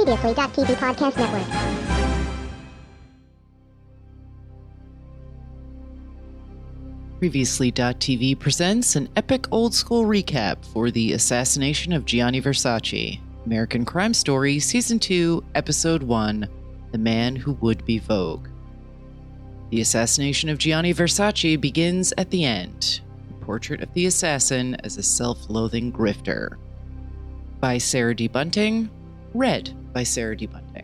Previously.tv Podcast Network. Previously.tv presents an epic old-school recap for the assassination of Gianni Versace, American Crime Story, Season 2, Episode 1, The Man Who Would Be Vogue. The assassination of Gianni Versace begins at the end, a portrait of the assassin as a self-loathing grifter. By Sarah D. Bunting, read by Sarah D. Bunting.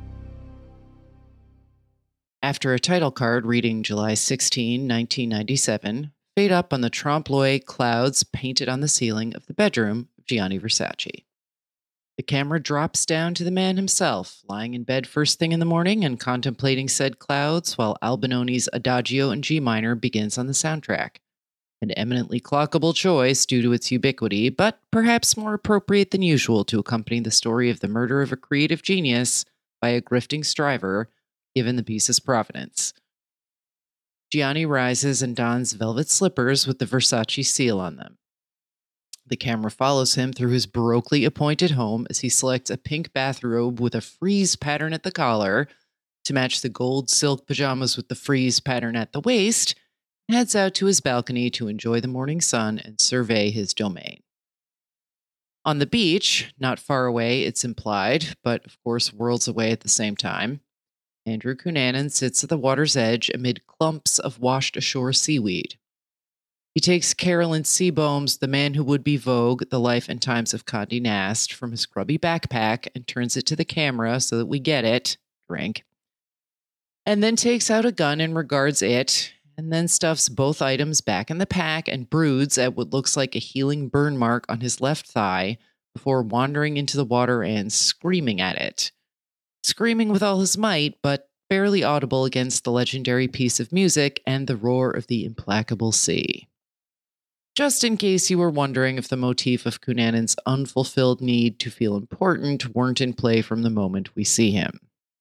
After a title card reading July 16, 1997, fade up on the trompe-l'oeil clouds painted on the ceiling of the bedroom of Gianni Versace. The camera drops down to the man himself, lying in bed first thing in the morning and contemplating said clouds while Albinoni's Adagio in G minor begins on the soundtrack. An eminently clockable choice due to its ubiquity, but perhaps more appropriate than usual to accompany the story of the murder of a creative genius by a grifting striver, given the piece's provenance. Gianni rises and dons velvet slippers with the Versace seal on them. The camera follows him through his baroquely appointed home as he selects a pink bathrobe with a frieze pattern at the collar to match the gold silk pajamas with the frieze pattern at the waist, and heads out to his balcony to enjoy the morning sun and survey his domain. On the beach, not far away, it's implied, but of course worlds away at the same time, Andrew Cunanan sits at the water's edge amid clumps of washed-ashore seaweed. He takes Carolyn Seabohm's The Man Who Would Be Vogue, The Life and Times of Condé Nast from his grubby backpack and turns it to the camera so that we get it, drink, and then takes out a gun and regards it, and then stuffs both items back in the pack and broods at what looks like a healing burn mark on his left thigh before wandering into the water and screaming at it. Screaming with all his might, but barely audible against the legendary piece of music and the roar of the implacable sea. Just in case you were wondering if the motif of Cunanan's unfulfilled need to feel important weren't in play from the moment we see him.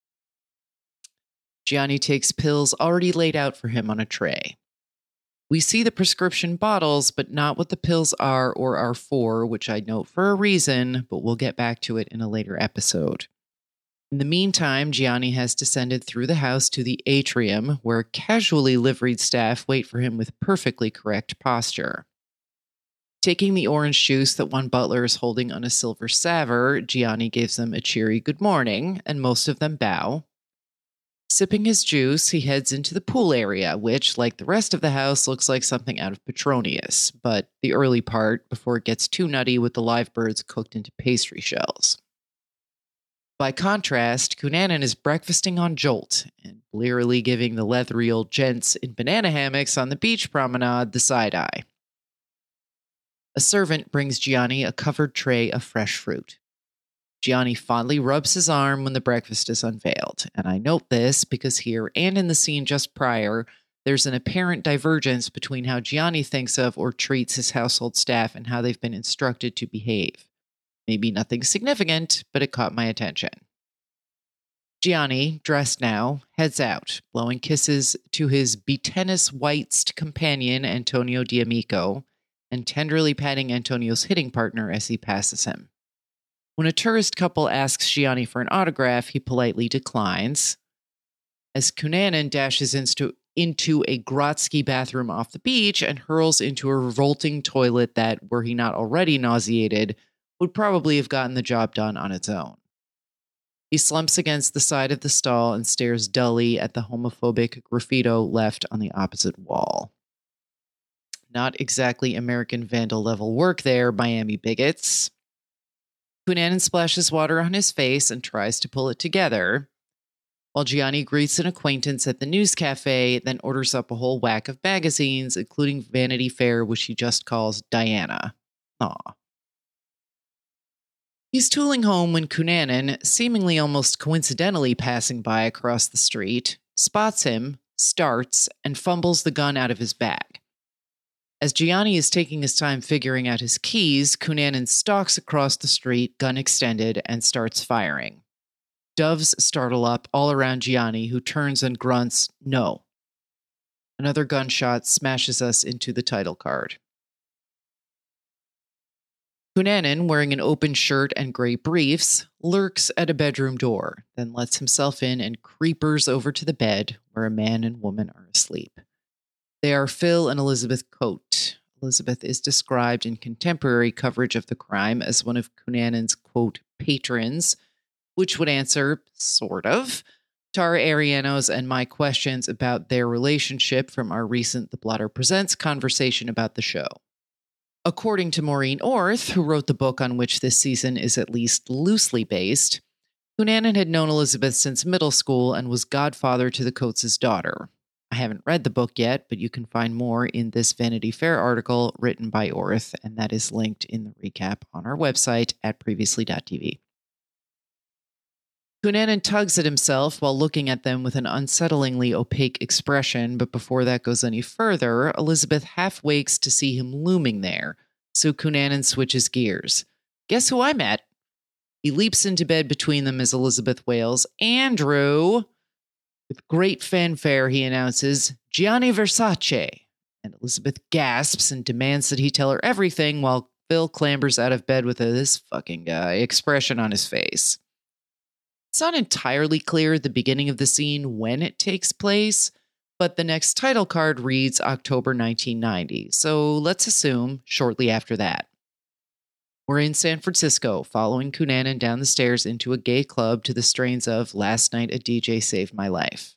Gianni takes pills already laid out for him on a tray. We see the prescription bottles, but not what the pills are or are for, which I note for a reason, but we'll get back to it in a later episode. In the meantime, Gianni has descended through the house to the atrium, where casually liveried staff wait for him with perfectly correct posture. Taking the orange juice that one butler is holding on a silver salver, Gianni gives them a cheery good morning, and most of them bow. Sipping his juice, he heads into the pool area, which, like the rest of the house, looks like something out of Petronius, but the early part before it gets too nutty with the live birds cooked into pastry shells. By contrast, Cunanan is breakfasting on Jolt and blearily giving the leathery old gents in banana hammocks on the beach promenade the side-eye. A servant brings Gianni a covered tray of fresh fruit. Gianni fondly rubs his arm when the breakfast is unveiled, and I note this because here and in the scene just prior, there's an apparent divergence between how Gianni thinks of or treats his household staff and how they've been instructed to behave. Maybe nothing significant, but it caught my attention. Gianni, dressed now, heads out, blowing kisses to his be-tennis-whitest companion Antonio D'Amico, and tenderly patting Antonio's hitting partner as he passes him. When a tourist couple asks Gianni for an autograph, he politely declines. As Cunanan dashes into a Grotsky bathroom off the beach and hurls into a revolting toilet that, were he not already nauseated, would probably have gotten the job done on its own. He slumps against the side of the stall and stares dully at the homophobic graffito left on the opposite wall. Not exactly American Vandal level work there, Miami bigots. Cunanan splashes water on his face and tries to pull it together, while Gianni greets an acquaintance at the news cafe, then orders up a whole whack of magazines, including Vanity Fair, which he just calls Diana. Aw. He's tooling home when Cunanan, seemingly almost coincidentally passing by across the street, spots him, starts, and fumbles the gun out of his bag. As Gianni is taking his time figuring out his keys, Cunanan stalks across the street, gun extended, and starts firing. Doves startle up all around Gianni, who turns and grunts, "No." Another gunshot smashes us into the title card. Cunanan, wearing an open shirt and gray briefs, lurks at a bedroom door, then lets himself in and creepers over to the bed where a man and woman are asleep. They are Phil and Elizabeth Coate. Elizabeth is described in contemporary coverage of the crime as one of Cunanan's, quote, patrons, which would answer, sort of, Tara Ariano's and my questions about their relationship from our recent The Blotter Presents conversation about the show. According to Maureen Orth, who wrote the book on which this season is at least loosely based, Cunanan had known Elizabeth since middle school and was godfather to the Coates' daughter. I haven't read the book yet, but you can find more in this Vanity Fair article written by Orth, and that is linked in the recap on our website at previously.tv. Cunanan tugs at himself while looking at them with an unsettlingly opaque expression, but before that goes any further, Elizabeth half wakes to see him looming there, so Cunanan switches gears. Guess who I met? He leaps into bed between them as Elizabeth wails, Andrew! With great fanfare, he announces, Gianni Versace, and Elizabeth gasps and demands that he tell her everything while Phil clambers out of bed with a "this fucking guy" expression on his face. It's not entirely clear at the beginning of the scene when it takes place, but the next title card reads October 1990, so let's assume shortly after that. We're in San Francisco, following Cunanan down the stairs into a gay club to the strains of Last Night a DJ Saved My Life.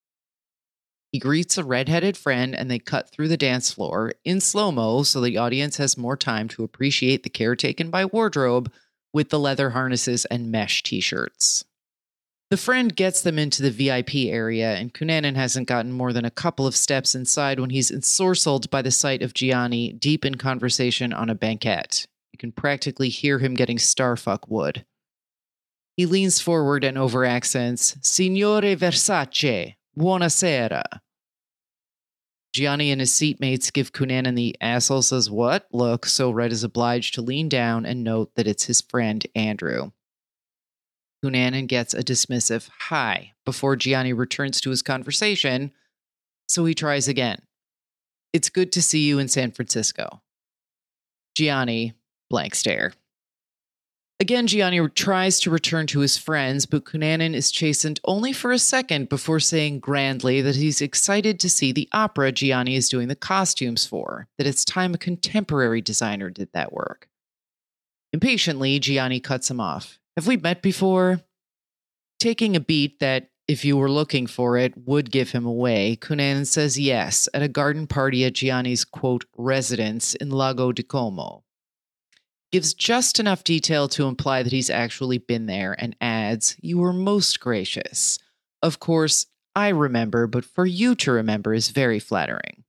He greets a redheaded friend and they cut through the dance floor in slow-mo so the audience has more time to appreciate the care taken by wardrobe with the leather harnesses and mesh t-shirts. The friend gets them into the VIP area, and Cunanan hasn't gotten more than a couple of steps inside when he's ensorcelled by the sight of Gianni deep in conversation on a banquette. You can practically hear him getting starfuck wood. He leans forward and over accents, Signore Versace, buonasera. Gianni and his seatmates give Cunanan the asshole says what look, so Red is obliged to lean down and note that it's his friend Andrew. Cunanan gets a dismissive hi before Gianni returns to his conversation, so he tries again. It's good to see you in San Francisco. Gianni, blank stare. Again, Gianni tries to return to his friends, but Cunanan is chastened only for a second before saying grandly that he's excited to see the opera Gianni is doing the costumes for, that it's time a contemporary designer did that work. Impatiently, Gianni cuts him off. Have we met before? Taking a beat that, if you were looking for it, would give him away, Cunanan says yes at a garden party at Gianni's, quote, residence in Lago di Como. Gives just enough detail to imply that he's actually been there and adds, you were most gracious. Of course, I remember, but for you to remember is very flattering.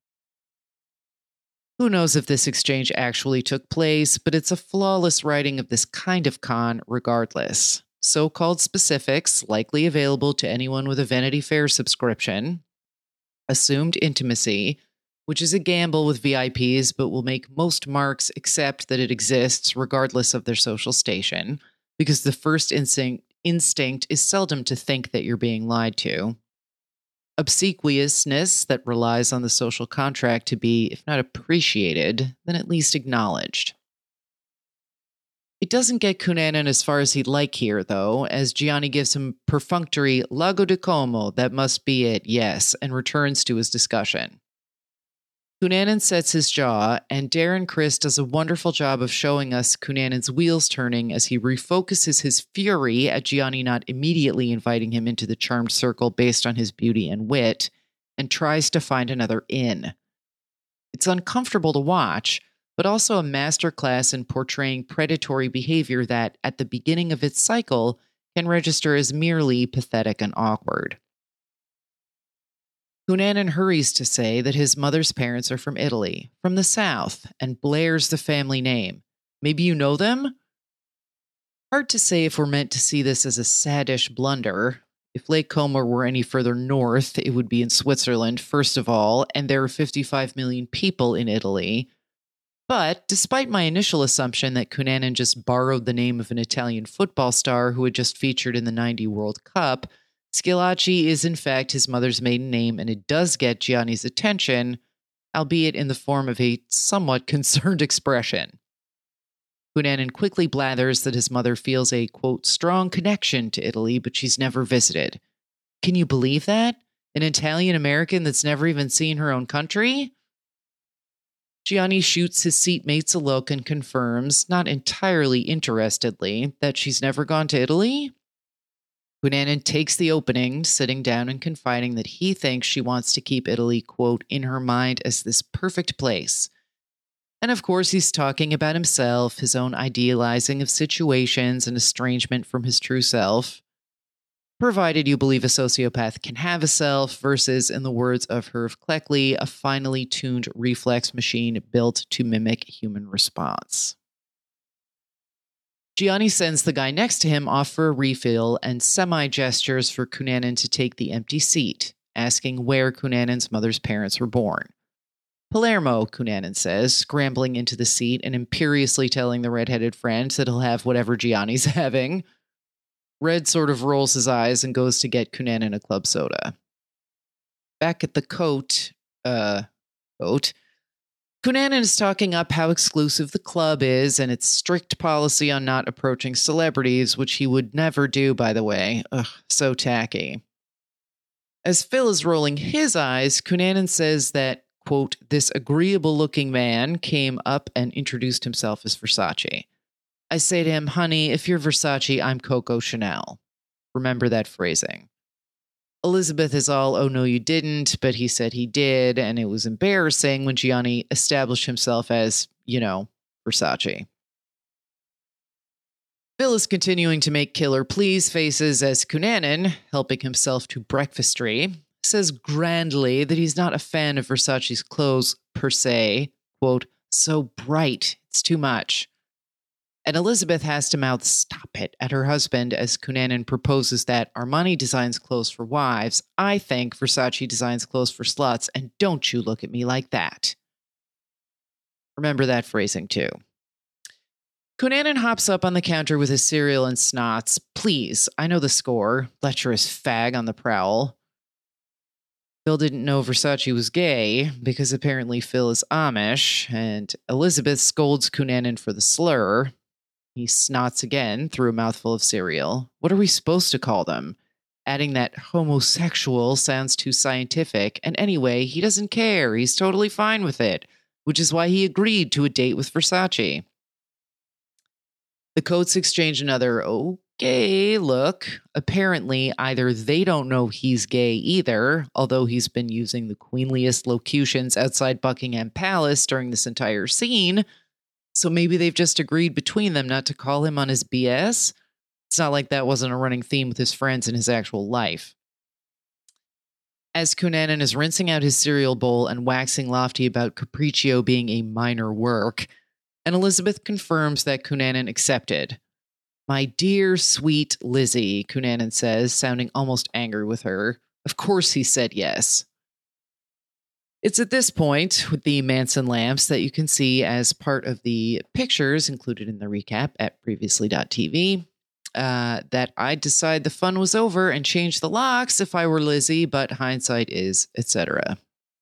Who knows if this exchange actually took place, but it's a flawless writing of this kind of con regardless. So-called specifics, likely available to anyone with a Vanity Fair subscription. Assumed intimacy, which is a gamble with VIPs, but will make most marks accept that it exists regardless of their social station, because the first instinct is seldom to think that you're being lied to. Obsequiousness that relies on the social contract to be, if not appreciated, then at least acknowledged. It doesn't get Cunanan as far as he'd like here, though, as Gianni gives him perfunctory Lago di Como, that must be it, yes, and returns to his discussion. Cunanan sets his jaw, and Darren Criss does a wonderful job of showing us Cunanan's wheels turning as he refocuses his fury at Gianni not immediately inviting him into the charmed circle based on his beauty and wit, and tries to find another in. It's uncomfortable to watch, but also a masterclass in portraying predatory behavior that, at the beginning of its cycle, can register as merely pathetic and awkward. Cunanan hurries to say that his mother's parents are from Italy, from the South, and blares the family name. Maybe you know them? Hard to say if we're meant to see this as a saddish blunder. If Lake Como were any further north, it would be in Switzerland, first of all, and there are 55 million people in Italy. But despite my initial assumption that Cunanan just borrowed the name of an Italian football star who had just featured in the '90 World Cup, Schillaci is in fact his mother's maiden name, and it does get Gianni's attention, albeit in the form of a somewhat concerned expression. Cunanan quickly blathers that his mother feels a, quote, strong connection to Italy, but she's never visited. Can you believe that? An Italian American that's never even seen her own country? Gianni shoots his seatmates a look and confirms, not entirely interestedly, that she's never gone to Italy. Cunanan takes the opening, sitting down and confiding that he thinks she wants to keep Italy, quote, in her mind as this perfect place. And of course, he's talking about himself, his own idealizing of situations and estrangement from his true self. Provided you believe a sociopath can have a self versus, in the words of Herv Kleckley, a finely tuned reflex machine built to mimic human response. Gianni sends the guy next to him off for a refill and semi-gestures for Cunanan to take the empty seat, asking where Cunanan's mother's parents were born. Palermo, Cunanan says, scrambling into the seat and imperiously telling the red-headed friend that he'll have whatever Gianni's having. Red sort of rolls his eyes and goes to get Cunanan a club soda. Back at the coat, Cunanan is talking up how exclusive the club is and its strict policy on not approaching celebrities, which he would never do, by the way. Ugh, so tacky. As Phil is rolling his eyes, Cunanan says that, quote, this agreeable-looking man came up and introduced himself as Versace. I say to him, honey, if you're Versace, I'm Coco Chanel. Remember that phrasing. Elizabeth is all, oh, no, you didn't, but he said he did, and it was embarrassing when Gianni established himself as, Versace. Phil is continuing to make killer please faces as Cunanan, helping himself to breakfastry, says grandly that he's not a fan of Versace's clothes per se, quote, so bright, it's too much. And Elizabeth has to mouth stop it at her husband as Cunanan proposes that Armani designs clothes for wives. I think Versace designs clothes for sluts, and don't you look at me like that. Remember that phrasing too. Cunanan hops up on the counter with his cereal and snots. Please, I know the score. Lecherous fag on the prowl. Phil didn't know Versace was gay because apparently Phil is Amish, and Elizabeth scolds Cunanan for the slur. He snots again through a mouthful of cereal. What are we supposed to call them? Adding that homosexual sounds too scientific, and anyway, he doesn't care. He's totally fine with it, which is why he agreed to a date with Versace. The coats exchange another okay look. Apparently, either they don't know he's gay either, although he's been using the queenliest locutions outside Buckingham Palace during this entire scene, so maybe they've just agreed between them not to call him on his BS. It's not like that wasn't a running theme with his friends in his actual life. As Cunanan is rinsing out his cereal bowl and waxing lofty about Capriccio being a minor work, and Elizabeth confirms that Cunanan accepted. My dear, sweet Lizzie, Cunanan says, sounding almost angry with her. Of course he said yes. It's at this point, with the Manson lamps that you can see as part of the pictures included in the recap at previously.tv, that I'd decide the fun was over and change the locks if I were Lizzie, but hindsight is, etc.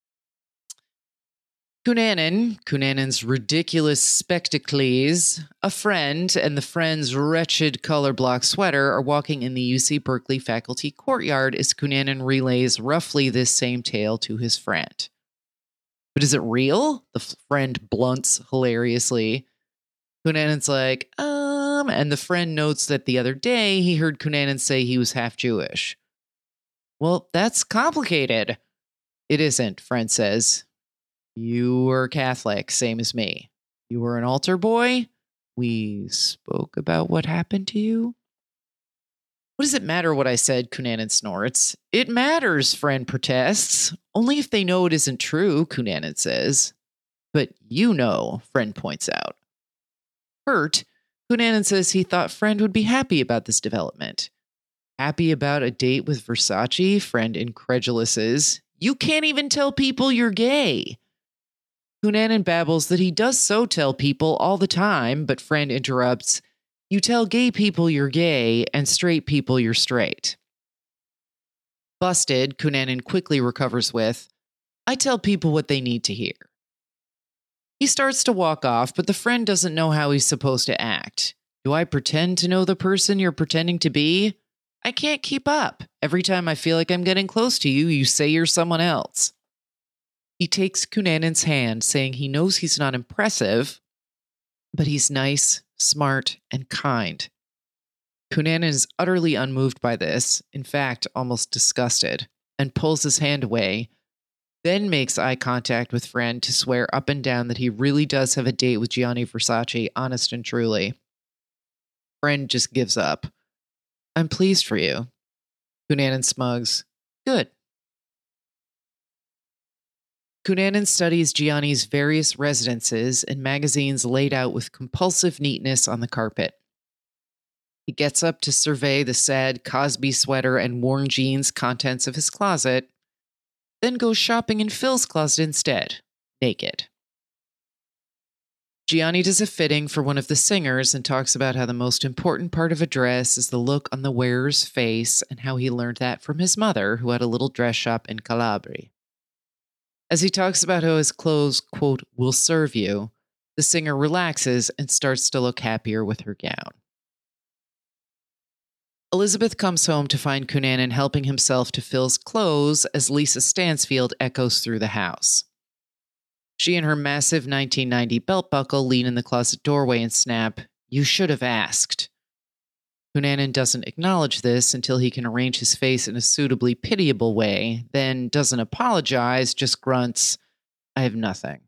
Cunanan's ridiculous spectacles, a friend, and the friend's wretched color block sweater are walking in the UC Berkeley faculty courtyard as Cunanan relays roughly this same tale to his friend. But is it real? The friend blunts hilariously. Cunanan's like, and the friend notes that the other day he heard Cunanan say he was half Jewish. Well, that's complicated. It isn't, friend says. You were Catholic, same as me. You were an altar boy? We spoke about what happened to you? What does it matter what I said, Cunanan snorts. It matters, friend protests. Only if they know it isn't true, Cunanan says. But you know, friend points out. Hurt, Cunanan says he thought friend would be happy about this development. Happy about a date with Versace, friend incredulous is. You can't even tell people you're gay. Cunanan babbles that he does so tell people all the time, but friend interrupts. You tell gay people you're gay and straight people you're straight. Busted, Cunanan quickly recovers with, I tell people what they need to hear. He starts to walk off, but the friend doesn't know how he's supposed to act. Do I pretend to know the person you're pretending to be? I can't keep up. Every time I feel like I'm getting close to you, you say you're someone else. He takes Cunnanan's hand, saying he knows he's not impressive, but he's nice, smart, and kind. Cunanan is utterly unmoved by this, in fact, almost disgusted, and pulls his hand away, then makes eye contact with Friend to swear up and down that he really does have a date with Gianni Versace, honest and truly. Friend just gives up. I'm pleased for you. Cunanan smugs. Good. Cunanan studies Gianni's various residences and magazines laid out with compulsive neatness on the carpet. He gets up to survey the sad Cosby sweater and worn jeans contents of his closet, then goes shopping in Phil's closet instead, naked. Gianni does a fitting for one of the singers and talks about how the most important part of a dress is the look on the wearer's face and how he learned that from his mother, who had a little dress shop in Calabria. As he talks about how his clothes, quote, will serve you, the singer relaxes and starts to look happier with her gown. Elizabeth comes home to find Cunanan helping himself to Phil's clothes as Lisa Stansfield echoes through the house. She and her massive 1990 belt buckle lean in the closet doorway and snap, "You should have asked." Cunanan doesn't acknowledge this until he can arrange his face in a suitably pitiable way, then doesn't apologize, just grunts, "I have nothing."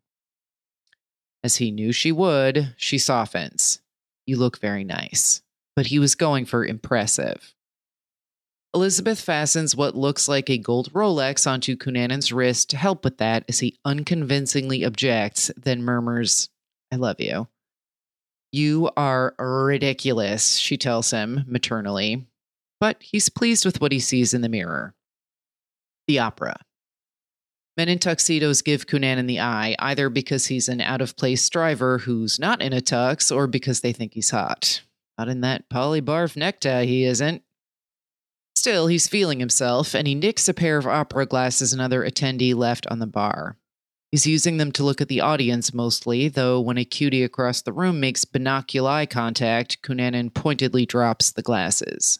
As he knew she would, she softens. "You look very nice." But he was going for impressive. Elizabeth fastens what looks like a gold Rolex onto Cunanan's wrist to help with that as he unconvincingly objects, then murmurs, "I love you." "You are ridiculous," she tells him maternally, but he's pleased with what he sees in the mirror. The opera. Men in tuxedos give Cunanan the eye, either because he's an out-of-place driver who's not in a tux or because they think he's hot. Not in that polybarf necktie, he isn't. Still, he's feeling himself, and he nicks a pair of opera glasses another attendee left on the bar. He's using them to look at the audience mostly, though when a cutie across the room makes binocular eye contact, Cunanan pointedly drops the glasses.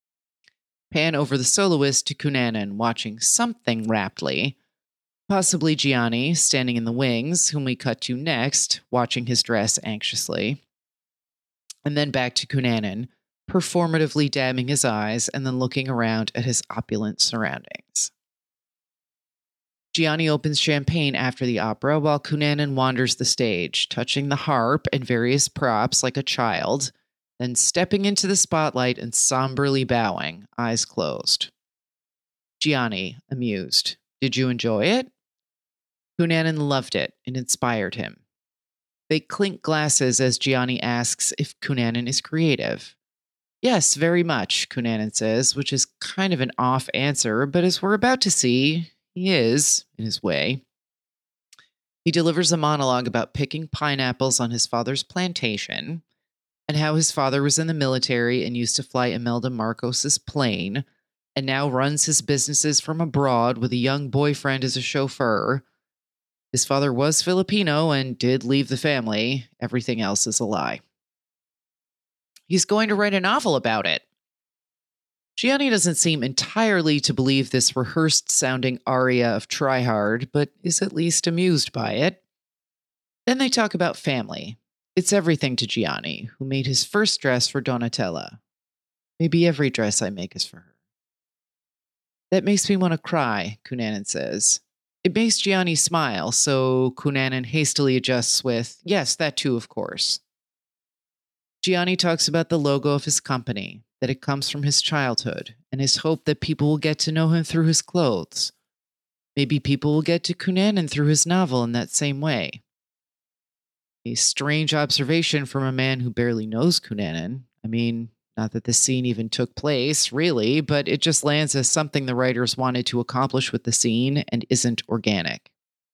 Pan over the soloist to Cunanan, watching something raptly. Possibly Gianni, standing in the wings, whom we cut to next, watching his dress anxiously. And then back to Cunanan, performatively dabbing his eyes and then looking around at his opulent surroundings. Gianni opens champagne after the opera while Cunanan wanders the stage, touching the harp and various props like a child, then stepping into the spotlight and somberly bowing, eyes closed. Gianni, amused. Did you enjoy it? Cunanan loved it and inspired him. They clink glasses as Gianni asks if Cunanan is creative. Yes, very much, Cunanan says, which is kind of an off answer, but as we're about to see, he is, in his way. He delivers a monologue about picking pineapples on his father's plantation and how his father was in the military and used to fly Imelda Marcos's plane and now runs his businesses from abroad with a young boyfriend as a chauffeur. His father was Filipino and did leave the family. Everything else is a lie. He's going to write a novel about it. Gianni doesn't seem entirely to believe this rehearsed-sounding aria of Try Hard, but is at least amused by it. Then they talk about family. It's everything to Gianni, who made his first dress for Donatella. Maybe every dress I make is for her. That makes me want to cry, Cunanan says. It makes Gianni smile, so Cunanan hastily adjusts with, yes, that too, of course. Gianni talks about the logo of his company, that it comes from his childhood, and his hope that people will get to know him through his clothes. Maybe people will get to Cunanan through his novel in that same way. A strange observation from a man who barely knows Cunanan. I mean, not that the scene even took place, really, but it just lands as something the writers wanted to accomplish with the scene and isn't organic.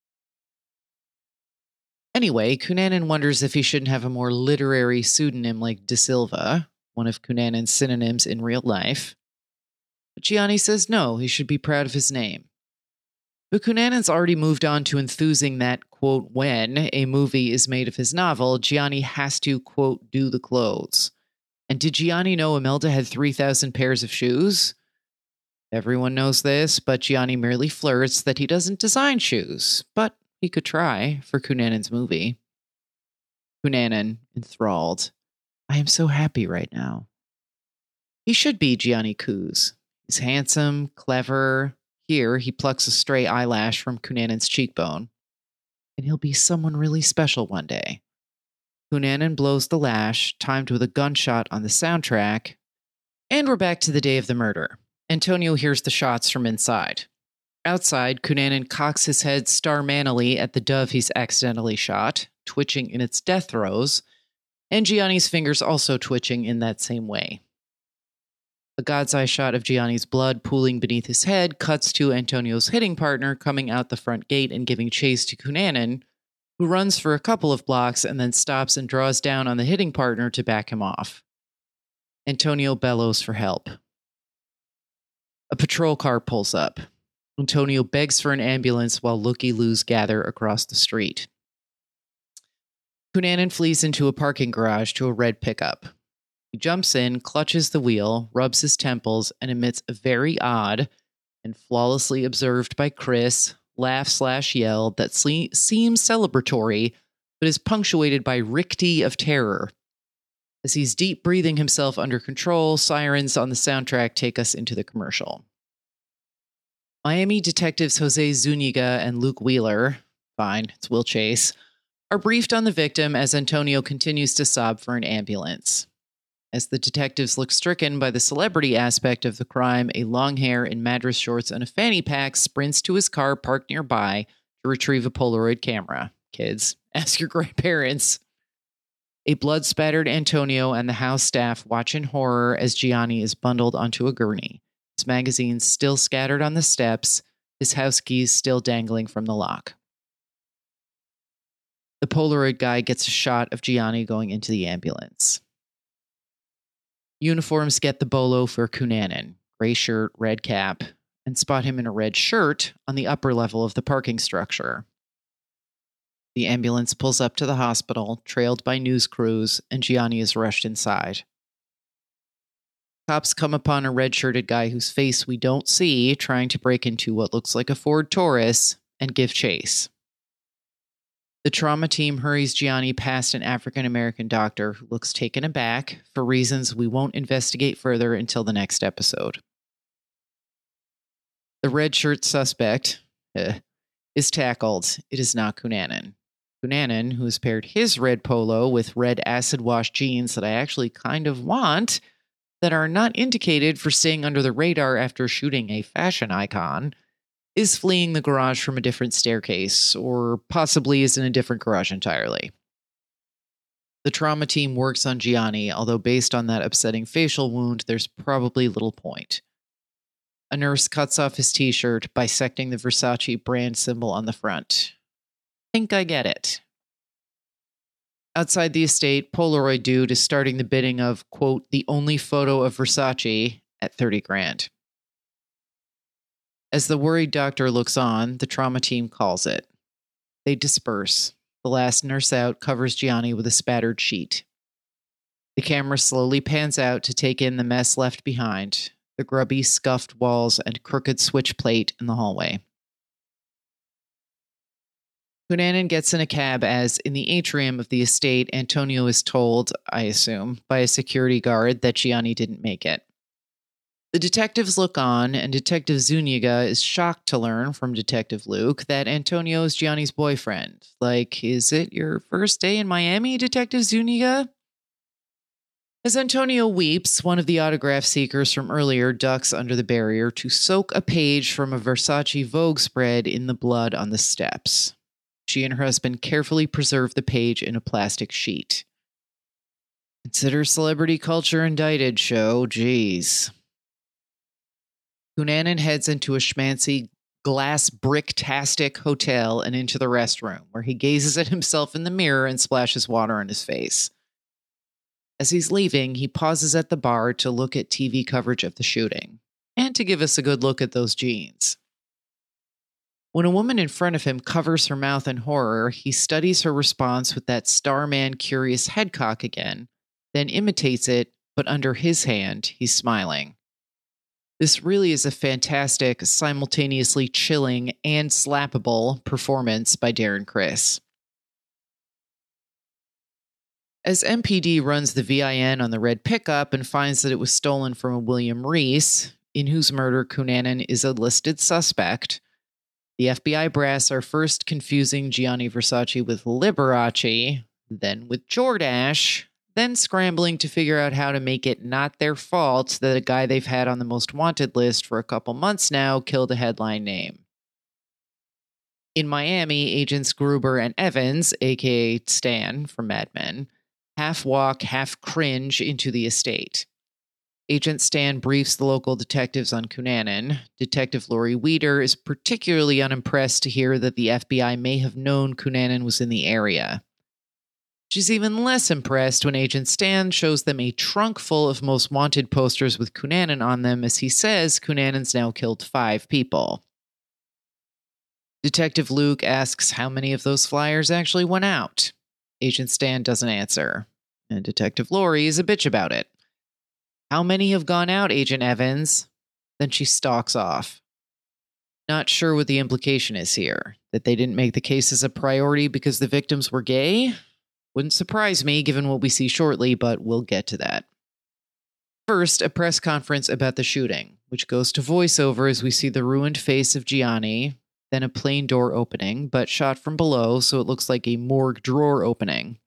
Anyway, Cunanan wonders if he shouldn't have a more literary pseudonym like De Silva, one of Cunanan's synonyms in real life. But Gianni says no, he should be proud of his name. But Cunanan's already moved on to enthusing that, quote, when a movie is made of his novel, Gianni has to, quote, do the clothes. And did Gianni know Imelda had 3,000 pairs of shoes? Everyone knows this, but Gianni merely flirts that he doesn't design shoes. But he could try for Cunanan movie. Cunanan, enthralled. I am so happy right now. He should be Gianni Cus. He's handsome, clever. Here, he plucks a stray eyelash from Cunanan's cheekbone. And he'll be someone really special one day. Cunanan blows the lash, timed with a gunshot on the soundtrack. And we're back to the day of the murder. Antonio hears the shots from inside. Outside, Cunanan cocks his head star-mannily at the dove he's accidentally shot, twitching in its death throes, and Gianni's fingers also twitching in that same way. A God's eye shot of Gianni's blood pooling beneath his head cuts to Antonio's hitting partner coming out the front gate and giving chase to Cunanan, who runs for a couple of blocks and then stops and draws down on the hitting partner to back him off. Antonio bellows for help. A patrol car pulls up. Antonio begs for an ambulance while looky-loos gather across the street. Cunanan flees into a parking garage to a red pickup. He jumps in, clutches the wheel, rubs his temples, and emits a very odd and flawlessly observed by Chris laugh/yell that seems celebratory, but is punctuated by ricty of terror. As he's deep breathing himself under control, sirens on the soundtrack take us into the commercial. Miami detectives Jose Zuniga and Luke Wheeler, fine, it's Will Chase, are briefed on the victim as Antonio continues to sob for an ambulance. As the detectives look stricken by the celebrity aspect of the crime, a long hair in Madras shorts and a fanny pack sprints to his car parked nearby to retrieve a Polaroid camera. Kids, ask your grandparents. A blood-spattered Antonio and the house staff watch in horror as Gianni is bundled onto a gurney, his magazines still scattered on the steps, his house keys still dangling from the lock. The Polaroid guy gets a shot of Gianni going into the ambulance. Uniforms get the bolo for Cunanan, gray shirt, red cap, and spot him in a red shirt on the upper level of the parking structure. The ambulance pulls up to the hospital, trailed by news crews, and Gianni is rushed inside. Cops come upon a red-shirted guy whose face we don't see, trying to break into what looks like a Ford Taurus, and give chase. The trauma team hurries Gianni past an African-American doctor who looks taken aback for reasons we won't investigate further until the next episode. The red-shirt suspect is tackled. It is not Cunanan. Cunanan, who has paired his red polo with red acid-wash jeans that I actually kind of want, that are not indicated for staying under the radar after shooting a fashion icon, is fleeing the garage from a different staircase, or possibly is in a different garage entirely. The trauma team works on Gianni, although based on that upsetting facial wound, there's probably little point. A nurse cuts off his t-shirt, bisecting the Versace brand symbol on the front. Think I get it. Outside the estate, Polaroid Dude is starting the bidding of, quote, the only photo of Versace at $30,000. As the worried doctor looks on, the trauma team calls it. They disperse. The last nurse out covers Gianni with a spattered sheet. The camera slowly pans out to take in the mess left behind, the grubby, scuffed walls and crooked switch plate in the hallway. Cunanan gets in a cab as, in the atrium of the estate, Antonio is told, I assume, by a security guard that Gianni didn't make it. The detectives look on, and Detective Zuniga is shocked to learn from Detective Luke that Antonio is Gianni's boyfriend. Like, is it your first day in Miami, Detective Zuniga? As Antonio weeps, one of the autograph seekers from earlier ducks under the barrier to soak a page from a Versace Vogue spread in the blood on the steps. She and her husband carefully preserve the page in a plastic sheet. Consider celebrity culture indicted, show. Geez. Cunanan heads into a schmancy glass brick-tastic hotel and into the restroom, where he gazes at himself in the mirror and splashes water on his face. As he's leaving, he pauses at the bar to look at TV coverage of the shooting, and to give us a good look at those jeans. When a woman in front of him covers her mouth in horror, he studies her response with that Starman curious head cock again, then imitates it, but under his hand, he's smiling. This really is a fantastic, simultaneously chilling and slappable performance by Darren Criss. As MPD runs the VIN on the red pickup and finds that it was stolen from a William Reese, in whose murder Cunanan is a listed suspect, the FBI brass are first confusing Gianni Versace with Liberace, then with Jordache, then scrambling to figure out how to make it not their fault that a guy they've had on the most wanted list for a couple months now killed a headline name. In Miami, agents Gruber and Evans, aka Stan from Mad Men, half walk, half cringe into the estate. Agent Stan briefs the local detectives on Cunanan. Detective Lori Weeder is particularly unimpressed to hear that the FBI may have known Cunanan was in the area. She's even less impressed when Agent Stan shows them a trunk full of most wanted posters with Cunanan on them, as he says Cunanan's now killed 5 people. Detective Luke asks how many of those flyers actually went out. Agent Stan doesn't answer, and Detective Lori is a bitch about it. How many have gone out, Agent Evans? Then she stalks off. Not sure what the implication is here. That they didn't make the cases a priority because the victims were gay? Wouldn't surprise me given what we see shortly, but we'll get to that. First, a press conference about the shooting, which goes to voiceover as we see the ruined face of Gianni, then a plane door opening, but shot from below so it looks like a morgue drawer opening.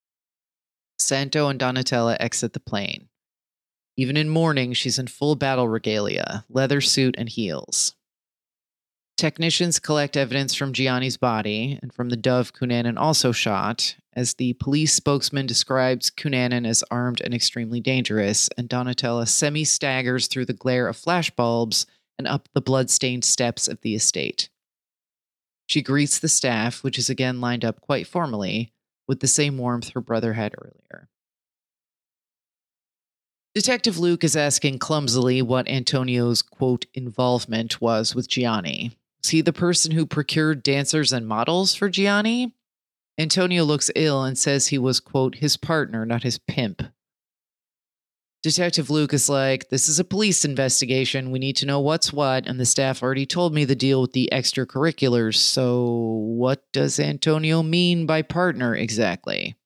Santo and Donatella exit the plane. Even in mourning, she's in full battle regalia, leather suit and heels. Technicians collect evidence from Gianni's body and from the dove Cunanan also shot, as the police spokesman describes Cunanan as armed and extremely dangerous, and Donatella semi-staggers through the glare of flashbulbs and up the blood-stained steps of the estate. She greets the staff, which is again lined up quite formally, with the same warmth her brother had earlier. Detective Luke is asking clumsily what Antonio's, quote, involvement was with Gianni. Was he the person who procured dancers and models for Gianni? Antonio looks ill and says he was, quote, his partner, not his pimp. Detective Luke is like, this is a police investigation. We need to know what's what, and the staff already told me the deal with the extracurriculars, so what does Antonio mean by partner exactly?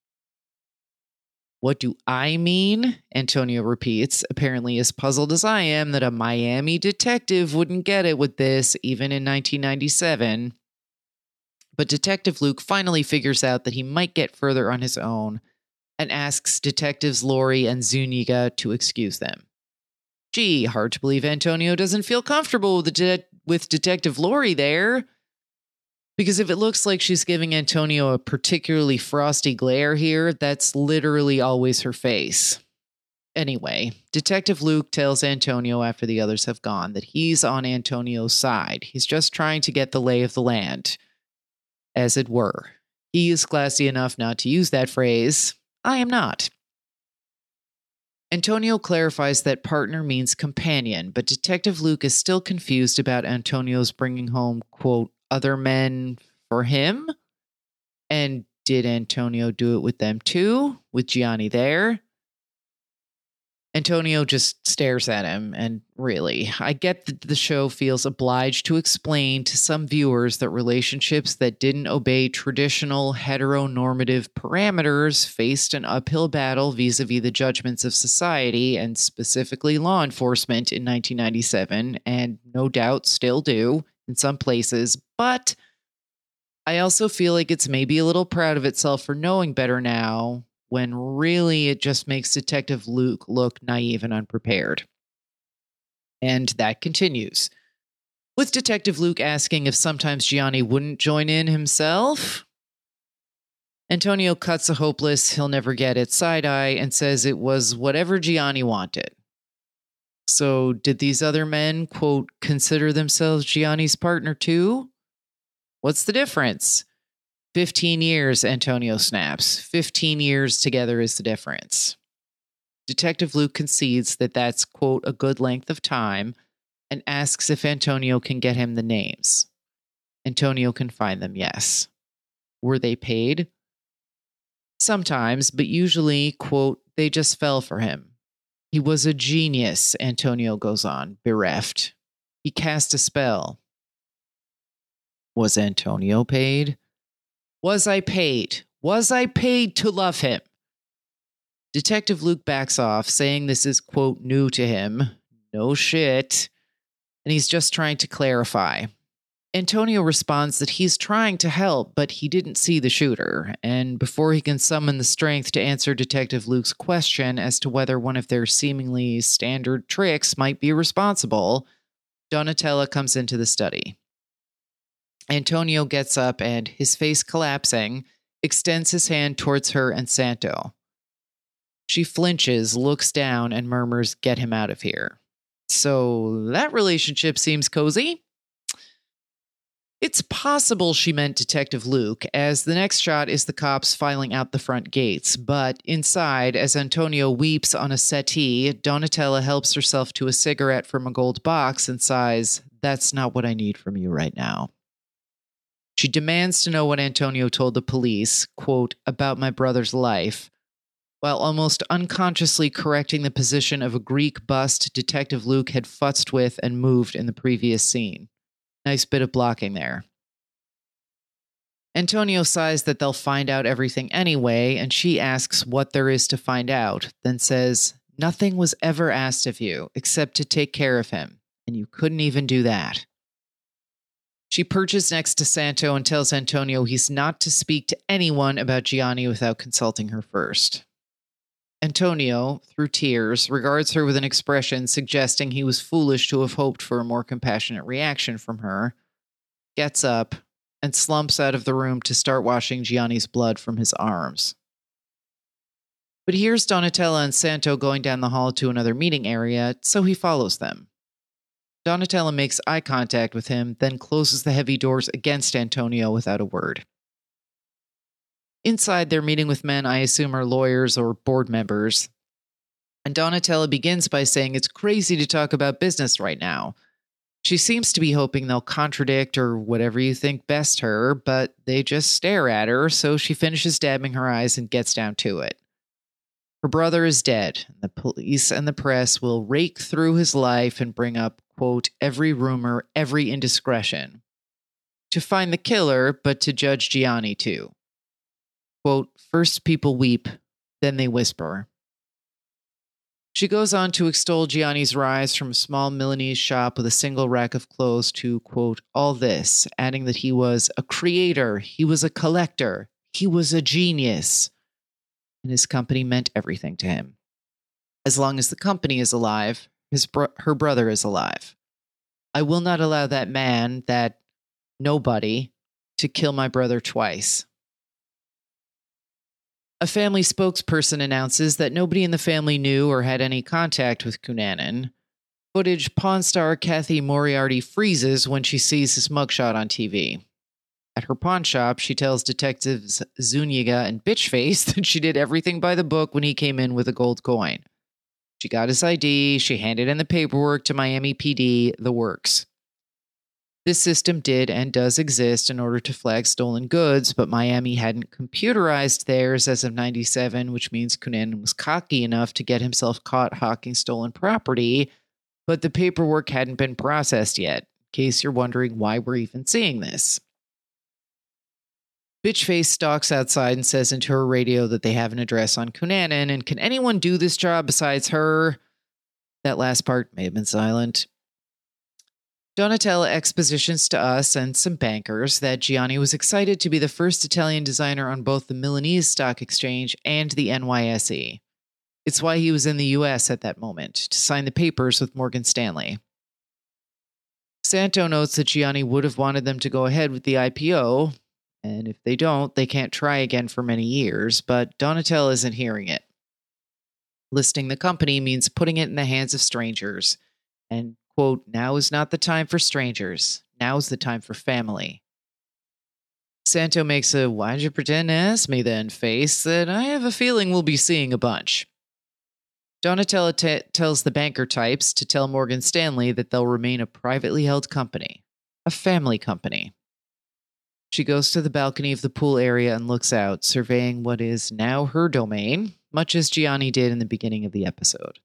What do I mean? Antonio repeats, apparently as puzzled as I am that a Miami detective wouldn't get it with this, even in 1997. But Detective Luke finally figures out that he might get further on his own and asks Detectives Lori and Zuniga to excuse them. Gee, hard to believe Antonio doesn't feel comfortable with Detective Lori there. Because if it looks like she's giving Antonio a particularly frosty glare here, that's literally always her face. Anyway, Detective Luke tells Antonio after the others have gone that he's on Antonio's side. He's just trying to get the lay of the land, as it were. He is classy enough not to use that phrase. I am not. Antonio clarifies that partner means companion, but Detective Luke is still confused about Antonio's bringing home, quote, other men for him? And did Antonio do it with them too? With Gianni there? Antonio just stares at him, and really, I get that the show feels obliged to explain to some viewers that relationships that didn't obey traditional heteronormative parameters faced an uphill battle vis-a-vis the judgments of society and specifically law enforcement in 1997, and no doubt still do in some places, but I also feel like it's maybe a little proud of itself for knowing better now, when really it just makes Detective Luke look naive and unprepared. And that continues, with Detective Luke asking if sometimes Gianni wouldn't join in himself. Antonio cuts a hopeless, he'll never get it side eye and says it was whatever Gianni wanted. So did these other men, quote, consider themselves Gianni's partner too? What's the difference? 15 years, Antonio snaps. 15 years together is the difference. Detective Luke concedes that that's, quote, a good length of time and asks if Antonio can get him the names. Antonio can find them, yes. Were they paid? Sometimes, but usually, quote, they just fell for him. He was a genius, Antonio goes on, bereft. He cast a spell. Was Antonio paid? Was I paid? Was I paid to love him? Detective Luke backs off, saying this is, quote, new to him. No shit. And he's just trying to clarify. Antonio responds that he's trying to help, but he didn't see the shooter. And before he can summon the strength to answer Detective Luke's question as to whether one of their seemingly standard tricks might be responsible, Donatella comes into the study. Antonio gets up and, his face collapsing, extends his hand towards her and Santo. She flinches, looks down, and murmurs, "Get him out of here." So that relationship seems cozy. It's possible she meant Detective Luke, as the next shot is the cops filing out the front gates. But inside, as Antonio weeps on a settee, Donatella helps herself to a cigarette from a gold box and sighs, "That's not what I need from you right now." She demands to know what Antonio told the police, quote, "about my brother's life," while almost unconsciously correcting the position of a Greek bust Detective Luke had futzed with and moved in the previous scene. Nice bit of blocking there. Antonio sighs that they'll find out everything anyway, and she asks what there is to find out, then says, "Nothing was ever asked of you except to take care of him, and you couldn't even do that." She perches next to Santo and tells Antonio he's not to speak to anyone about Gianni without consulting her first. Antonio, through tears, regards her with an expression suggesting he was foolish to have hoped for a more compassionate reaction from her, gets up, and slumps out of the room to start washing Gianni's blood from his arms. But here's Donatella and Santo going down the hall to another meeting area, so he follows them. Donatella makes eye contact with him, then closes the heavy doors against Antonio without a word. Inside, they're meeting with men I assume are lawyers or board members. And Donatella begins by saying it's crazy to talk about business right now. She seems to be hoping they'll contradict or whatever you think best her, but they just stare at her, so she finishes dabbing her eyes and gets down to it. Her brother is dead, and the police and the press will rake through his life and bring up, quote, every rumor, every indiscretion. To find the killer, but to judge Gianni too. Quote, first people weep, then they whisper. She goes on to extol Gianni's rise from a small Milanese shop with a single rack of clothes to, quote, all this, adding that he was a creator, he was a collector, he was a genius. And his company meant everything to him. As long as the company is alive, her brother is alive. I will not allow that man, that nobody, to kill my brother twice. A family spokesperson announces that nobody in the family knew or had any contact with Cunanan. Footage Pawn star Kathy Moriarty freezes when she sees his mugshot on TV. At her pawn shop, she tells detectives Zuniga and Bitchface that she did everything by the book when he came in with a gold coin. She got his ID, she handed in the paperwork to Miami PD, the works. This system did and does exist in order to flag stolen goods, but Miami hadn't computerized theirs as of 97, which means Cunanan was cocky enough to get himself caught hawking stolen property, but the paperwork hadn't been processed yet, in case you're wondering why we're even seeing this. Bitchface stalks outside and says into her radio that they have an address on Cunanan, and can anyone do this job besides her? That last part may have been silent. Donatella expositions to us and some bankers that Gianni was excited to be the first Italian designer on both the Milanese Stock Exchange and the NYSE. It's why he was in the US at that moment, to sign the papers with Morgan Stanley. Santo notes that Gianni would have wanted them to go ahead with the IPO, and if they don't, they can't try again for many years, but Donatella isn't hearing it. Listing the company means putting it in the hands of strangers, and quote, now is not the time for strangers. Now is the time for family. Santo makes a why'd you pretend to ask me then face that I have a feeling we'll be seeing a bunch. Donatella tells the banker types to tell Morgan Stanley that they'll remain a privately held company, a family company. She goes to the balcony of the pool area and looks out, surveying what is now her domain, much as Gianni did in the beginning of the episode.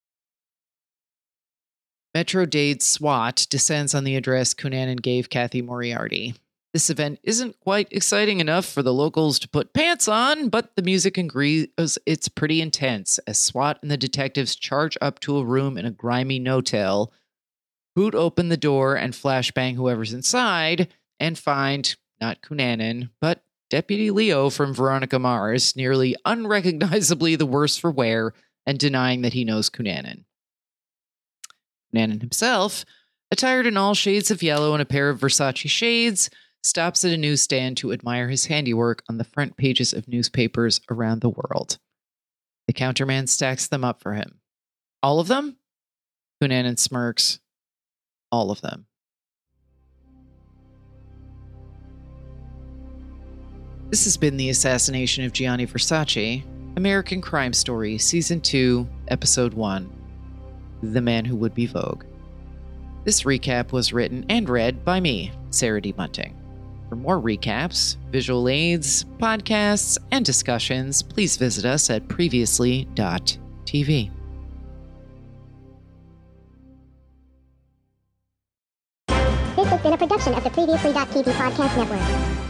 Metro Dade's SWAT descends on the address Cunanan gave Kathy Moriarty. This event isn't quite exciting enough for the locals to put pants on, but the music agrees it's pretty intense as SWAT and the detectives charge up to a room in a grimy no-tell, boot open the door and flashbang whoever's inside, and find not Cunanan, but Deputy Leo from Veronica Mars, nearly unrecognizably the worse for wear and denying that he knows Cunanan. Cunanan himself, attired in all shades of yellow and a pair of Versace shades, stops at a newsstand to admire his handiwork on the front pages of newspapers around the world. The counterman stacks them up for him. All of them? Cunanan smirks. All of them. This has been The Assassination of Gianni Versace, American Crime Story, Season 2, Episode 1, The Man Who Would Be Vogue. This recap was written and read by me, Sarah D. Bunting. For more recaps, visual aids, podcasts, and discussions, please visit us at previously.tv. This has been a production of the Previously.tv podcast network.